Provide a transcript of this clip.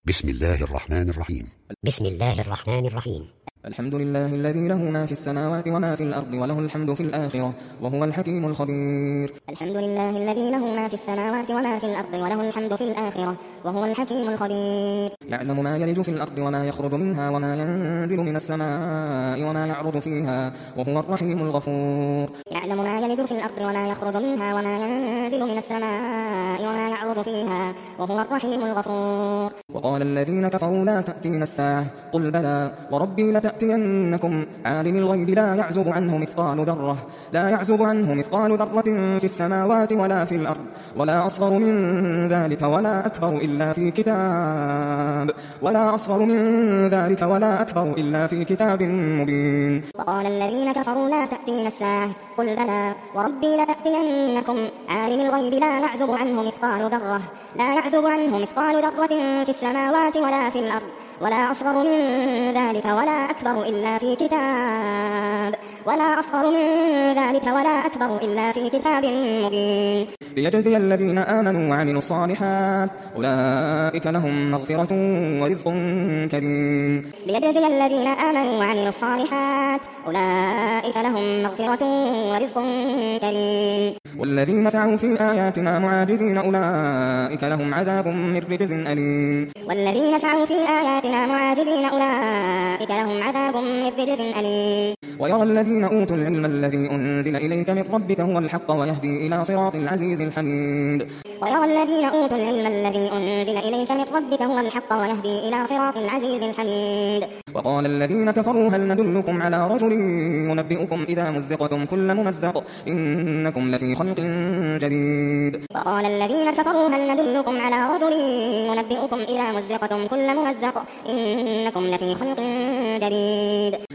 بسم الله الرحمن الرحيم. بسم الله الرحمن الرحيم. الحمد لله الذي له ما في السماوات وما في الأرض وله الحمد في الآخرة وهو الحكيم الخبير. الحمد لله الذي له ما في السماوات وما في الأرض وله الحمد في الآخرة وهو الحكيم الخبير. يعلم ما يلج في الأرض وما يخرج منها وما ينزل من السماء وما يعرج فيها وهو الرحيم الغفور. يعلم ما يلج في الأرض وما يخرج منها وما ينزل من السماء وما يعرج فيها وهو الرحيم الغفور. وقال الذين كفروا لا تأتينا الساعة قل بلى وربي لتأتينكم عالم الغيب لا يعزب عنه مثقال ذرة في السماوات ولا في الأرض ولا أصغر من ذلك ولا أكبر إلا في كتاب مبين. وقال الذين كفروا لا تأتينا الساعة قل بلى وربي لتأتينكم عالم الغيب لا يعزب عنه مثقال ذرة في السماوات ولا في الأرض ولا أصغر من ذلك ولا أكبر إلا في كتاب مبين. ليجزي الذين آمنوا وعملوا الصالحات أولئك لهم مغفرة ورزق كريم. ليجزي الذين آمنوا وعملوا الصالحات أولئك لهم مغفرة ورزق كريم. والذين سعوا في آياتنا معاجزين أولئك لهم عذاب من رجز أليم. ويرى الذين أوتوا العلم الذي أنزل إليك من ربك هو الحق ويهدي إلى صراط العزيز الحميد. وقال الذين كفروا هل ندلكم على رجل ينبئكم إذا مزقتم كل ممزق إنكم لفي خلق جديد.